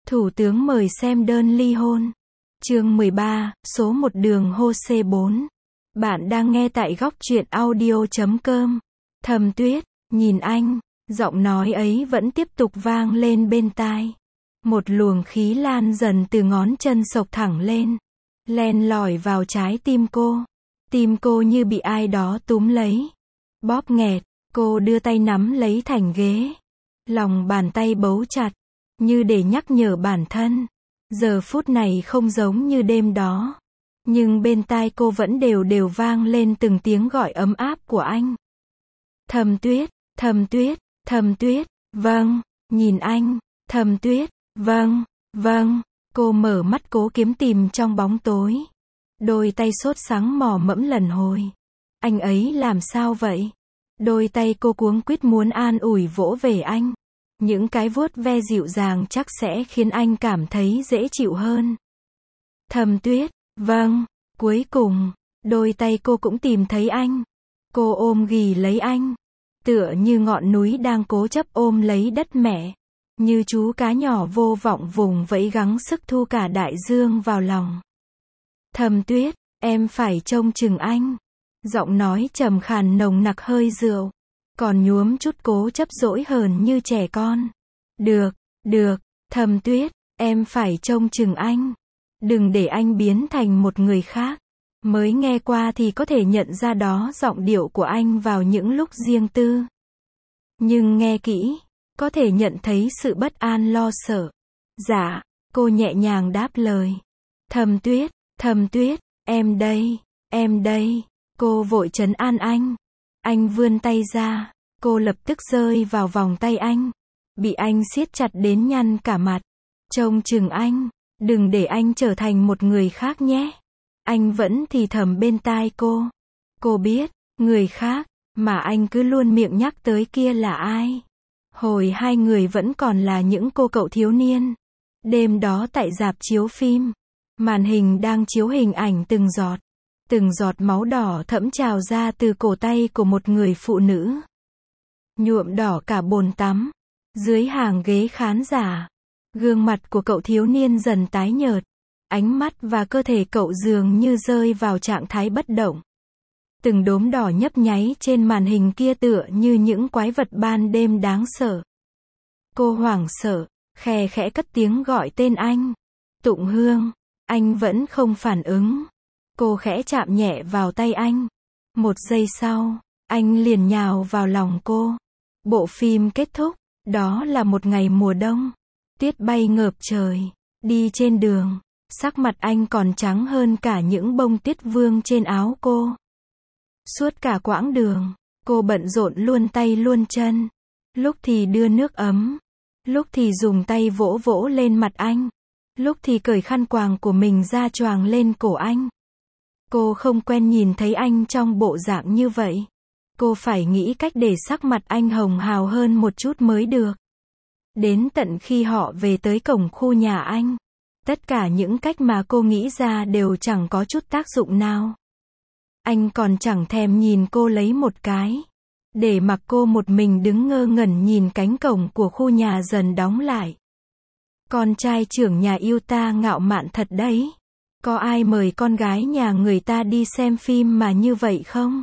Thủ tướng mời xem đơn ly hôn. Chương 13, số 1 đường Hose 4. Bạn đang nghe tại góc truyện audio.com. Thầm Tuyết, nhìn anh, giọng nói ấy vẫn tiếp tục vang lên bên tai. Một luồng khí lan dần từ ngón chân xộc thẳng lên, len lỏi vào trái tim cô. Tim cô như bị ai đó túm lấy, bóp nghẹt. Cô đưa tay nắm lấy thành ghế, lòng bàn tay bấu chặt, như để nhắc nhở bản thân. Giờ phút này không giống như đêm đó, nhưng bên tai cô vẫn đều đều vang lên từng tiếng gọi ấm áp của anh. Thầm Tuyết, Thầm Tuyết, Thầm Tuyết, vâng, nhìn anh, Thầm Tuyết, vâng, vâng. Cô mở mắt cố kiếm tìm trong bóng tối. Đôi tay sốt sắng mò mẫm lần hồi. Anh ấy làm sao vậy? Đôi tay cô cuống quýt muốn an ủi vỗ về anh. Những cái vuốt ve dịu dàng chắc sẽ khiến anh cảm thấy dễ chịu hơn. Thầm Tuyết, vâng. Cuối cùng, đôi tay cô cũng tìm thấy anh. Cô ôm ghì lấy anh, tựa như ngọn núi đang cố chấp ôm lấy đất mẹ. Như chú cá nhỏ vô vọng vùng vẫy gắng sức thu cả đại dương vào lòng. Thầm Tuyết, em phải trông chừng anh. Giọng nói trầm khàn nồng nặc hơi rượu, còn nhuốm chút cố chấp dỗi hờn như trẻ con. Được, được, Thầm Tuyết, em phải trông chừng anh. Đừng để anh biến thành một người khác. Mới nghe qua thì có thể nhận ra đó giọng điệu của anh vào những lúc riêng tư. Nhưng nghe kỹ, có thể nhận thấy sự bất an lo sợ. Dạ, cô nhẹ nhàng đáp lời. Thầm Tuyết, em đây, em đây. Cô vội trấn an anh. Anh vươn tay ra, cô lập tức rơi vào vòng tay anh. Bị anh siết chặt đến nhăn cả mặt. Trông chừng anh, đừng để anh trở thành một người khác nhé. Anh vẫn thì thầm bên tai cô. Cô biết, người khác, mà anh cứ luôn miệng nhắc tới kia là ai. Hồi hai người vẫn còn là những cô cậu thiếu niên. Đêm đó tại rạp chiếu phim, màn hình đang chiếu hình ảnh từng giọt máu đỏ thẫm trào ra từ cổ tay của một người phụ nữ. Nhuộm đỏ cả bồn tắm. Dưới hàng ghế khán giả, gương mặt của cậu thiếu niên dần tái nhợt. Ánh mắt và cơ thể cậu dường như rơi vào trạng thái bất động. Từng đốm đỏ nhấp nháy trên màn hình kia tựa như những quái vật ban đêm đáng sợ. Cô hoảng sợ, khe khẽ cất tiếng gọi tên anh. Tụng Hương. Anh vẫn không phản ứng. Cô khẽ chạm nhẹ vào tay anh. Một giây sau, anh liền nhào vào lòng cô. Bộ phim kết thúc. Đó là một ngày mùa đông. Tuyết bay ngợp trời. Đi trên đường, sắc mặt anh còn trắng hơn cả những bông tuyết vương trên áo cô. Suốt cả quãng đường, cô bận rộn luôn tay luôn chân. Lúc thì đưa nước ấm, lúc thì dùng tay vỗ vỗ lên mặt anh, lúc thì cởi khăn quàng của mình ra choàng lên cổ anh. Cô không quen nhìn thấy anh trong bộ dạng như vậy. Cô phải nghĩ cách để sắc mặt anh hồng hào hơn một chút mới được. Đến tận khi họ về tới cổng khu nhà anh, tất cả những cách mà cô nghĩ ra đều chẳng có chút tác dụng nào. Anh còn chẳng thèm nhìn cô lấy một cái, để mặc cô một mình đứng ngơ ngẩn nhìn cánh cổng của khu nhà dần đóng lại. Con trai trưởng nhà yêu ta ngạo mạn thật đấy. Có ai mời con gái nhà người ta đi xem phim mà như vậy không?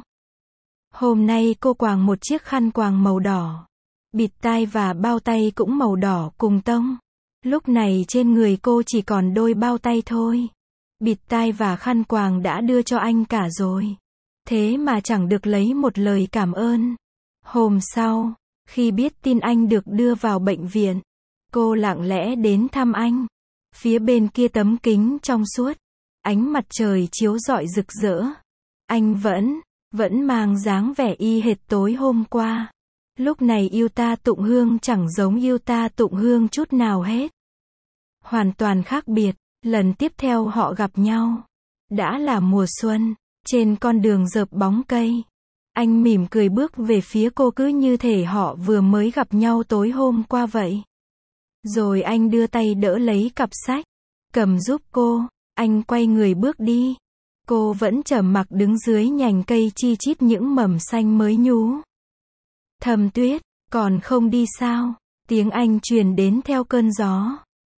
Hôm nay cô quàng một chiếc khăn quàng màu đỏ, bịt tai và bao tay cũng màu đỏ cùng tông. Lúc này trên người cô chỉ còn đôi bao tay thôi. Bịt tai và khăn quàng đã đưa cho anh cả rồi. Thế mà chẳng được lấy một lời cảm ơn. Hôm sau, khi biết tin anh được đưa vào bệnh viện, cô lặng lẽ đến thăm anh. Phía bên kia tấm kính trong suốt, ánh mặt trời chiếu rọi rực rỡ. Anh vẫn mang dáng vẻ y hệt tối hôm qua. Lúc này yêu ta Tụng Hương chẳng giống yêu ta Tụng Hương chút nào hết. Hoàn toàn khác biệt. Lần tiếp theo họ gặp nhau, đã là mùa xuân, trên con đường rợp bóng cây. Anh mỉm cười bước về phía cô cứ như thể họ vừa mới gặp nhau tối hôm qua vậy. Rồi anh đưa tay đỡ lấy cặp sách, cầm giúp cô. Anh quay người bước đi. Cô vẫn trầm mặc đứng dưới nhành cây chi chít những mầm xanh mới nhú. Thầm Tuyết, còn không đi sao? Tiếng anh truyền đến theo cơn gió.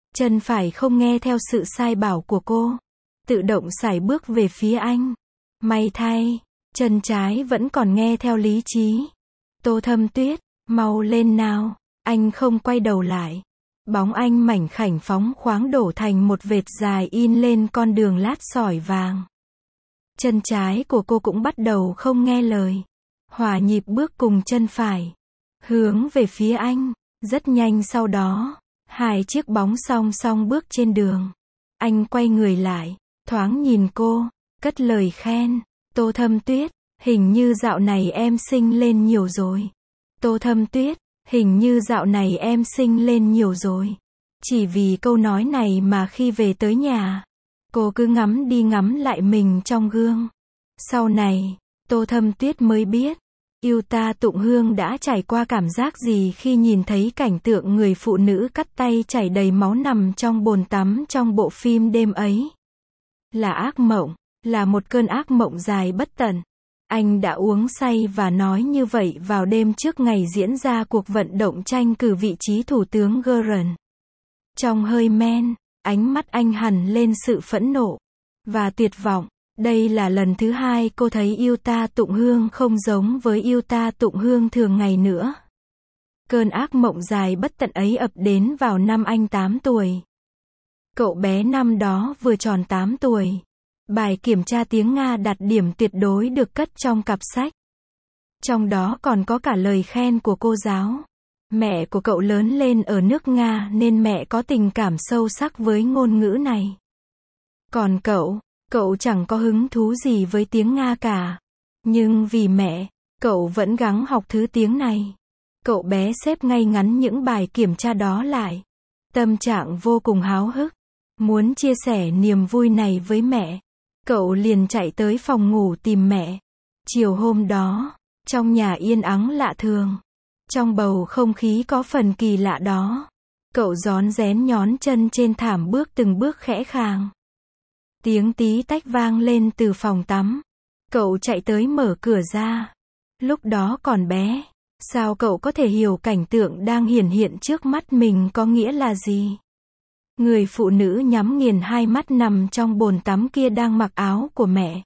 Chân phải không nghe theo sự sai bảo của cô, tự động sải bước về phía anh. May thay, chân trái vẫn còn nghe theo lý trí. Tô Thâm Tuyết, mau lên nào. Anh không quay đầu lại. Bóng anh mảnh khảnh phóng khoáng đổ thành một vệt dài in lên con đường lát sỏi vàng. Chân trái của cô cũng bắt đầu không nghe lời. Hòa nhịp bước cùng chân phải. Hướng về phía anh. Rất nhanh sau đó, hai chiếc bóng song song bước trên đường. Anh quay người lại, thoáng nhìn cô, cất lời khen. Tô Thâm Tuyết, hình như dạo này em xinh lên nhiều rồi. Tô Thâm Tuyết, hình như dạo này em xinh lên nhiều rồi. Chỉ vì câu nói này mà khi về tới nhà, cô cứ ngắm đi ngắm lại mình trong gương. Sau này, Tô Thâm Tuyết mới biết, Yuta Tụng Hương đã trải qua cảm giác gì khi nhìn thấy cảnh tượng người phụ nữ cắt tay chảy đầy máu nằm trong bồn tắm trong bộ phim đêm ấy. Là ác mộng, là một cơn ác mộng dài bất tận. Anh đã uống say và nói như vậy vào đêm trước ngày diễn ra cuộc vận động tranh cử vị trí thủ tướng Gordon. Trong hơi men, ánh mắt anh hằn lên sự phẫn nộ và tuyệt vọng. Đây là lần thứ hai cô thấy Yuta Tụng Hương không giống với Yuta Tụng Hương thường ngày nữa. Cơn ác mộng dài bất tận ấy ập đến vào năm anh 8 tuổi. Cậu bé năm đó vừa tròn 8 tuổi. Bài kiểm tra tiếng Nga đạt điểm tuyệt đối được cất trong cặp sách. Trong đó còn có cả lời khen của cô giáo. Mẹ của cậu lớn lên ở nước Nga nên mẹ có tình cảm sâu sắc với ngôn ngữ này. Còn cậu chẳng có hứng thú gì với tiếng Nga cả. Nhưng vì mẹ, cậu vẫn gắng học thứ tiếng này. Cậu bé xếp ngay ngắn những bài kiểm tra đó lại. Tâm trạng vô cùng háo hức. Muốn chia sẻ niềm vui này với mẹ. Cậu liền chạy tới phòng ngủ tìm mẹ. Chiều hôm đó, trong nhà yên ắng lạ thường. Trong bầu không khí có phần kỳ lạ đó. Cậu rón rén nhón chân trên thảm bước từng bước khẽ khàng. Tiếng tí tách vang lên từ phòng tắm. Cậu chạy tới mở cửa ra. Lúc đó còn bé, sao cậu có thể hiểu cảnh tượng đang hiển hiện trước mắt mình có nghĩa là gì? Người phụ nữ nhắm nghiền hai mắt nằm trong bồn tắm kia đang mặc áo của mẹ.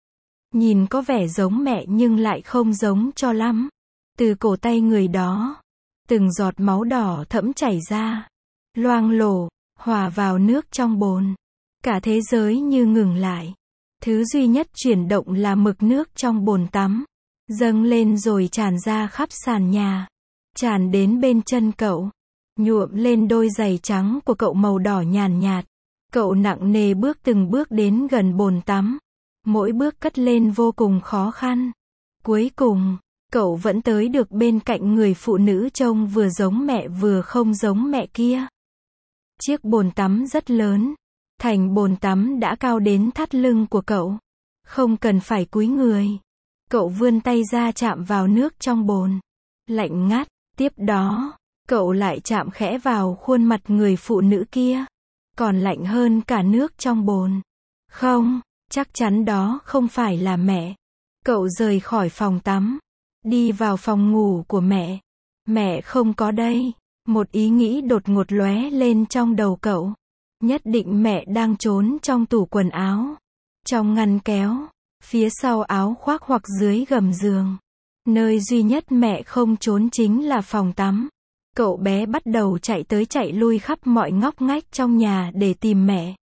Nhìn có vẻ giống mẹ nhưng lại không giống cho lắm. Từ cổ tay người đó, từng giọt máu đỏ thẫm chảy ra, loang lổ, hòa vào nước trong bồn. Cả thế giới như ngừng lại. Thứ duy nhất chuyển động là mực nước trong bồn tắm. Dâng lên rồi tràn ra khắp sàn nhà. Tràn đến bên chân cậu. Nhuộm lên đôi giày trắng của cậu màu đỏ nhàn nhạt. Cậu nặng nề bước từng bước đến gần bồn tắm. Mỗi bước cất lên vô cùng khó khăn. Cuối cùng, cậu vẫn tới được bên cạnh người phụ nữ trông vừa giống mẹ vừa không giống mẹ kia. Chiếc bồn tắm rất lớn. Thành bồn tắm đã cao đến thắt lưng của cậu. Không cần phải cúi người. Cậu vươn tay ra chạm vào nước trong bồn. Lạnh ngắt. Tiếp đó, cậu lại chạm khẽ vào khuôn mặt người phụ nữ kia. Còn lạnh hơn cả nước trong bồn. Không, chắc chắn đó không phải là mẹ. Cậu rời khỏi phòng tắm. Đi vào phòng ngủ của mẹ. Mẹ không có đây. Một ý nghĩ đột ngột lóe lên trong đầu cậu. Nhất định mẹ đang trốn trong tủ quần áo. Trong ngăn kéo. Phía sau áo khoác hoặc dưới gầm giường. Nơi duy nhất mẹ không trốn chính là phòng tắm. Cậu bé bắt đầu chạy tới chạy lui khắp mọi ngóc ngách trong nhà để tìm mẹ.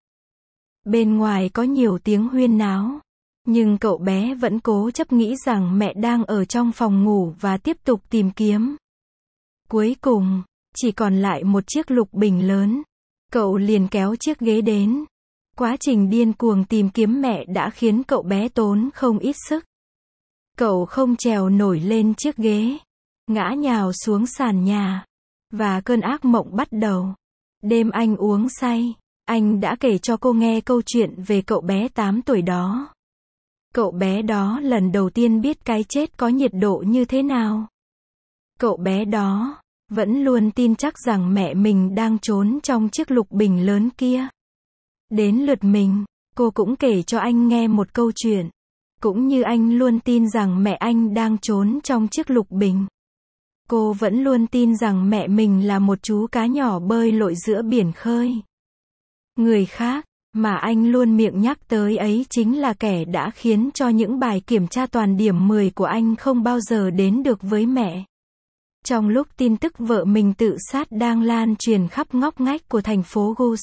Bên ngoài có nhiều tiếng huyên náo. Nhưng cậu bé vẫn cố chấp nghĩ rằng mẹ đang ở trong phòng ngủ và tiếp tục tìm kiếm. Cuối cùng, chỉ còn lại một chiếc lục bình lớn. Cậu liền kéo chiếc ghế đến. Quá trình điên cuồng tìm kiếm mẹ đã khiến cậu bé tốn không ít sức. Cậu không trèo nổi lên chiếc ghế. Ngã nhào xuống sàn nhà. Và cơn ác mộng bắt đầu. Đêm anh uống say. Anh đã kể cho cô nghe câu chuyện về cậu bé 8 tuổi đó. Cậu bé đó lần đầu tiên biết cái chết có nhiệt độ như thế nào. Cậu bé đó vẫn luôn tin chắc rằng mẹ mình đang trốn trong chiếc lục bình lớn kia. Đến lượt mình, cô cũng kể cho anh nghe một câu chuyện. Cũng như anh luôn tin rằng mẹ anh đang trốn trong chiếc lục bình. Cô vẫn luôn tin rằng mẹ mình là một chú cá nhỏ bơi lội giữa biển khơi. Người khác, mà anh luôn miệng nhắc tới ấy chính là kẻ đã khiến cho những bài kiểm tra toàn điểm 10 của anh không bao giờ đến được với mẹ. Trong lúc tin tức vợ mình tự sát đang lan truyền khắp ngóc ngách của thành phố Gus,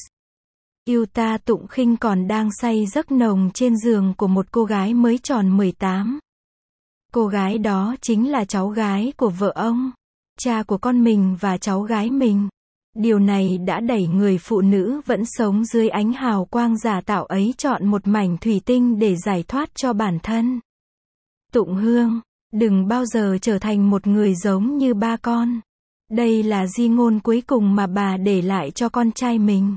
Yuta Tụng Khinh còn đang say giấc nồng trên giường của một cô gái mới tròn 18. Cô gái đó chính là cháu gái của vợ ông, cha của con mình và cháu gái mình. Điều này đã đẩy người phụ nữ vẫn sống dưới ánh hào quang giả tạo ấy chọn một mảnh thủy tinh để giải thoát cho bản thân. Tụng Hương, đừng bao giờ trở thành một người giống như ba con. Đây là di ngôn cuối cùng mà bà để lại cho con trai mình.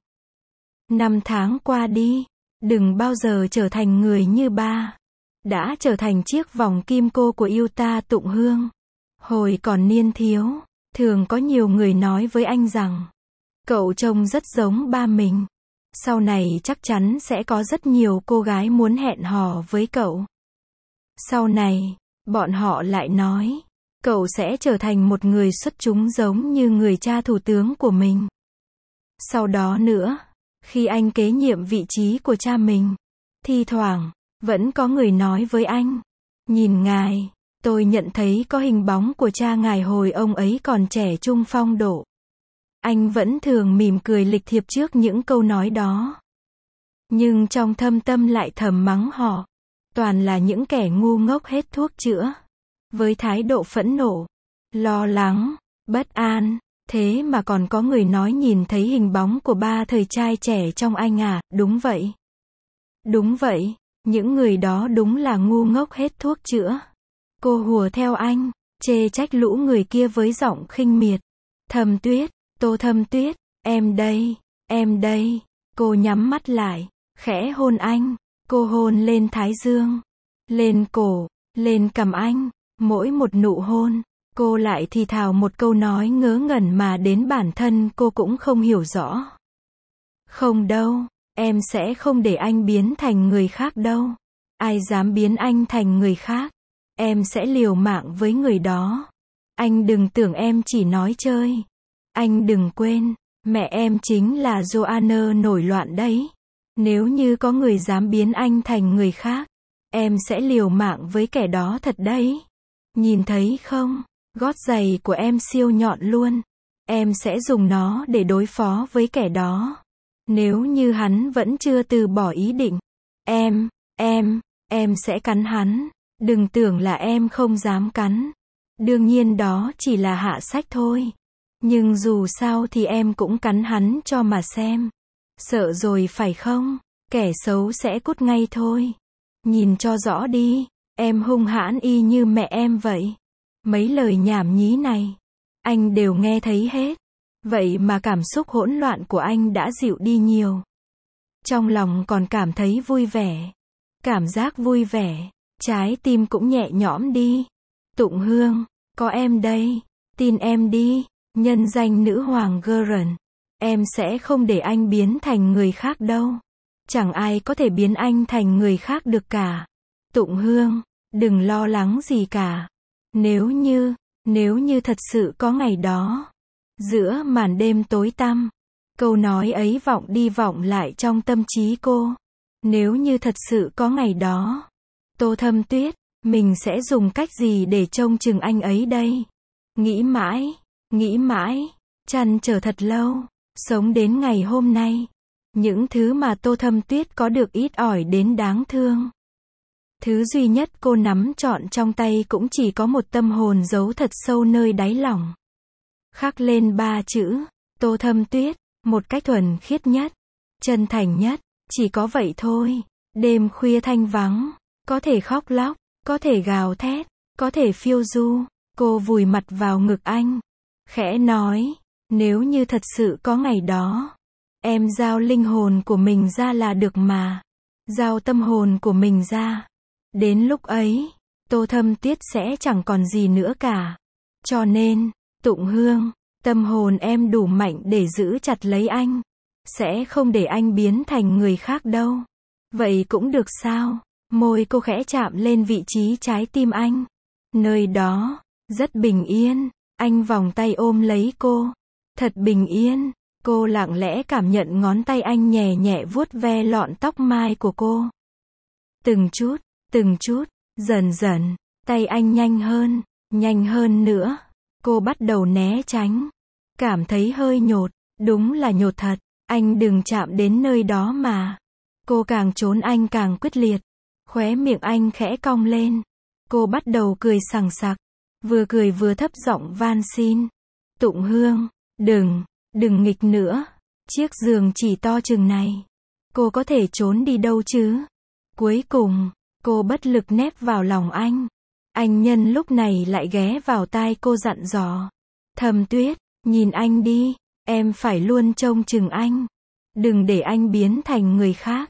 5 tháng qua đi, đừng bao giờ trở thành người như ba. Đã trở thành chiếc vòng kim cô của Yuta Tụng Hương. Hồi còn niên thiếu, thường có nhiều người nói với anh rằng, cậu trông rất giống ba mình. Sau này chắc chắn sẽ có rất nhiều cô gái muốn hẹn hò với cậu. Sau này, bọn họ lại nói, cậu sẽ trở thành một người xuất chúng giống như người cha thủ tướng của mình. Sau đó nữa, khi anh kế nhiệm vị trí của cha mình, thi thoảng, vẫn có người nói với anh, nhìn ngài, tôi nhận thấy có hình bóng của cha ngài hồi ông ấy còn trẻ trung phong độ. Anh vẫn thường mỉm cười lịch thiệp trước những câu nói đó. Nhưng trong thâm tâm lại thầm mắng họ. Toàn là những kẻ ngu ngốc hết thuốc chữa. Với thái độ phẫn nộ, lo lắng, bất an. Thế mà còn có người nói nhìn thấy hình bóng của ba thời trai trẻ trong anh à, đúng vậy. Đúng vậy, những người đó đúng là ngu ngốc hết thuốc chữa. Cô hùa theo anh, chê trách lũ người kia với giọng khinh miệt. Thâm Tuyết, Tô Thâm Tuyết, em đây. Cô nhắm mắt lại, khẽ hôn anh. Cô hôn lên thái dương, lên cổ, lên cằm anh. Mỗi một nụ hôn, cô lại thì thào một câu nói ngớ ngẩn mà đến bản thân cô cũng không hiểu rõ. Không đâu, em sẽ không để anh biến thành người khác đâu. Ai dám biến anh thành người khác, em sẽ liều mạng với người đó. Anh đừng tưởng em chỉ nói chơi. Anh đừng quên, mẹ em chính là Joanna nổi loạn đấy. Nếu như có người dám biến anh thành người khác, em sẽ liều mạng với kẻ đó thật đấy. Nhìn thấy không, gót giày của em siêu nhọn luôn. Em sẽ dùng nó để đối phó với kẻ đó. Nếu như hắn vẫn chưa từ bỏ ý định, em sẽ cắn hắn. Đừng tưởng là em không dám cắn. Đương nhiên đó chỉ là hạ sách thôi. Nhưng dù sao thì em cũng cắn hắn cho mà xem. Sợ rồi phải không? Kẻ xấu sẽ cút ngay thôi. Nhìn cho rõ đi, em hung hãn y như mẹ em vậy. Mấy lời nhảm nhí này, anh đều nghe thấy hết. Vậy mà cảm xúc hỗn loạn của anh đã dịu đi nhiều. Trong lòng còn cảm thấy vui vẻ. Cảm giác vui vẻ, trái tim cũng nhẹ nhõm đi. Tụng Hương, có em đây, tin em đi, nhân danh nữ hoàng Gurren. Em sẽ không để anh biến thành người khác đâu. Chẳng ai có thể biến anh thành người khác được cả. Tụng Hương, đừng lo lắng gì cả. Nếu như thật sự có ngày đó, giữa màn đêm tối tăm, câu nói ấy vọng đi vọng lại trong tâm trí cô. Nếu như thật sự có ngày đó, Tô Thâm Tuyết, mình sẽ dùng cách gì để trông chừng anh ấy đây? Nghĩ mãi, trăn trở thật lâu, sống đến ngày hôm nay. Những thứ mà Tô Thâm Tuyết có được ít ỏi đến đáng thương. Thứ duy nhất cô nắm trọn trong tay cũng chỉ có một tâm hồn giấu thật sâu nơi đáy lòng. Khắc lên 3 chữ, Tô Thâm Tuyết, một cách thuần khiết nhất, chân thành nhất, chỉ có vậy thôi. Đêm khuya thanh vắng, có thể khóc lóc, có thể gào thét, có thể phiêu du, cô vùi mặt vào ngực anh, khẽ nói, nếu như thật sự có ngày đó, em giao linh hồn của mình ra là được mà. Giao tâm hồn của mình ra. Đến lúc ấy, Tô Thâm Tuyết sẽ chẳng còn gì nữa cả. Cho nên, Tụng Hương, tâm hồn em đủ mạnh để giữ chặt lấy anh. Sẽ không để anh biến thành người khác đâu. Vậy cũng được sao? Môi cô khẽ chạm lên vị trí trái tim anh. Nơi đó, rất bình yên. Anh vòng tay ôm lấy cô. Thật bình yên. Cô lặng lẽ cảm nhận ngón tay anh nhẹ nhẹ vuốt ve lọn tóc mai của cô. Từng chút, dần dần, tay anh nhanh hơn nữa. Cô bắt đầu né tránh. Cảm thấy hơi nhột, đúng là nhột thật, anh đừng chạm đến nơi đó mà. Cô càng trốn anh càng quyết liệt. Khóe miệng anh khẽ cong lên. Cô bắt đầu cười sằng sặc. Vừa cười vừa thấp giọng van xin. Tụng Hương, đừng nghịch nữa. Chiếc giường chỉ to chừng này. Cô có thể trốn đi đâu chứ? Cuối cùng, cô bất lực nép vào lòng anh. Anh nhân lúc này lại ghé vào tai cô dặn dò. Thầm Tuyết, nhìn anh đi, em phải luôn trông chừng anh. Đừng để anh biến thành người khác.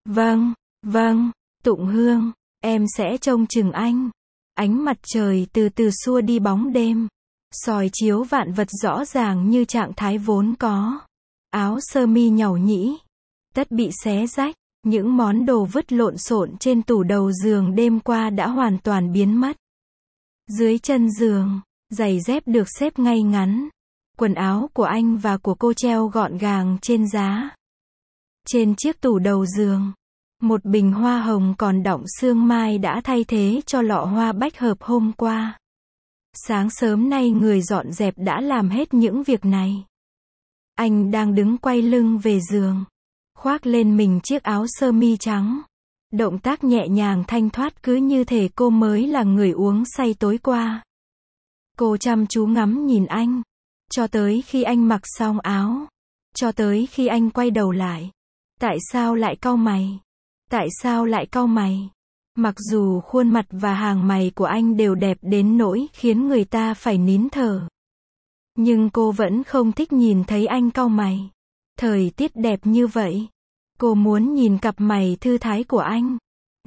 Vâng, Tụng Hương, em sẽ trông chừng anh. Ánh mặt trời từ từ xua đi bóng đêm. Soi chiếu vạn vật rõ ràng như trạng thái vốn có. Áo sơ mi nhàu nhĩ. Tất bị xé rách. Những món đồ vứt lộn xộn trên tủ đầu giường đêm qua đã hoàn toàn biến mất. Dưới chân giường, giày dép được xếp ngay ngắn. Quần áo của anh và của cô treo gọn gàng trên giá. Trên chiếc tủ đầu giường, một bình hoa hồng còn đọng sương mai đã thay thế cho lọ hoa bách hợp hôm qua. Sáng sớm nay người dọn dẹp đã làm hết những việc này. Anh đang đứng quay lưng về giường, khoác lên mình chiếc áo sơ mi trắng. Động tác nhẹ nhàng thanh thoát cứ như thể cô mới là người uống say tối qua. Cô chăm chú ngắm nhìn anh, cho tới khi anh mặc xong áo, cho tới khi anh quay đầu lại. Tại sao lại cau mày? Tại sao lại cau mày? Mặc dù khuôn mặt và hàng mày của anh đều đẹp đến nỗi khiến người ta phải nín thở. Nhưng cô vẫn không thích nhìn thấy anh cau mày. Thời tiết đẹp như vậy. Cô muốn nhìn cặp mày thư thái của anh.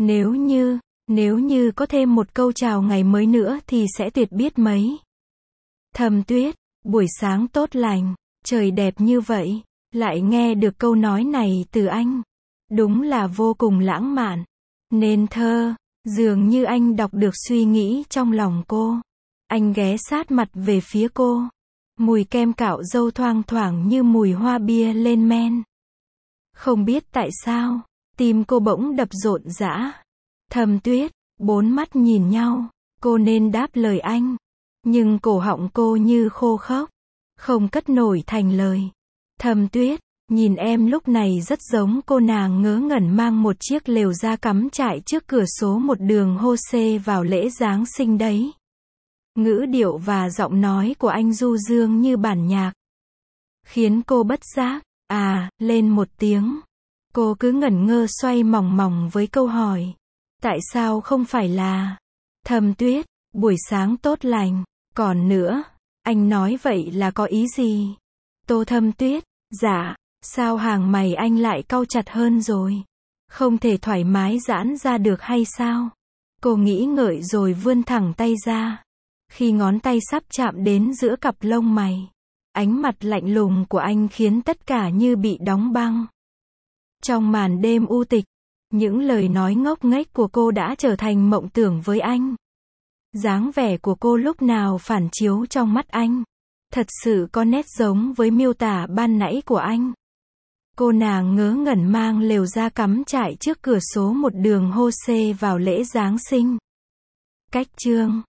Nếu như có thêm một câu chào ngày mới nữa thì sẽ tuyệt biết mấy. Thầm Tuyết, buổi sáng tốt lành, trời đẹp như vậy, lại nghe được câu nói này từ anh. Đúng là vô cùng lãng mạn. Nên thơ, dường như anh đọc được suy nghĩ trong lòng cô. Anh ghé sát mặt về phía cô. Mùi kem cạo râu thoang thoảng như mùi hoa bia lên men. Không biết tại sao, tim cô bỗng đập rộn rã. Thầm Tuyết, bốn mắt nhìn nhau, cô nên đáp lời anh. Nhưng cổ họng cô như khô khốc, không cất nổi thành lời. Thầm Tuyết, nhìn em lúc này rất giống cô nàng ngớ ngẩn mang một chiếc lều da cắm trại trước cửa số một đường Hô-xê vào lễ Giáng sinh đấy. Ngữ điệu và giọng nói của anh du dương như bản nhạc, khiến cô bất giác lên một tiếng. Cô cứ ngẩn ngơ xoay mòng mòng với câu hỏi. Tại sao không phải là Thầm Tuyết, buổi sáng tốt lành. Còn nữa, anh nói vậy là có ý gì? Tô Thâm Tuyết, dạ, sao hàng mày anh lại cau chặt hơn rồi? Không thể thoải mái giãn ra được hay sao? Cô nghĩ ngợi rồi vươn thẳng tay ra. Khi ngón tay sắp chạm đến giữa cặp lông mày, ánh mặt lạnh lùng của anh khiến tất cả như bị đóng băng. Trong màn đêm u tịch, những lời nói ngốc nghếch của cô đã trở thành mộng tưởng với anh. Dáng vẻ của cô lúc nào phản chiếu trong mắt anh, thật sự có nét giống với miêu tả ban nãy của anh. Cô nàng ngớ ngẩn mang lều da cắm trại trước cửa số một đường Hô-xê vào lễ Giáng sinh. Cách chương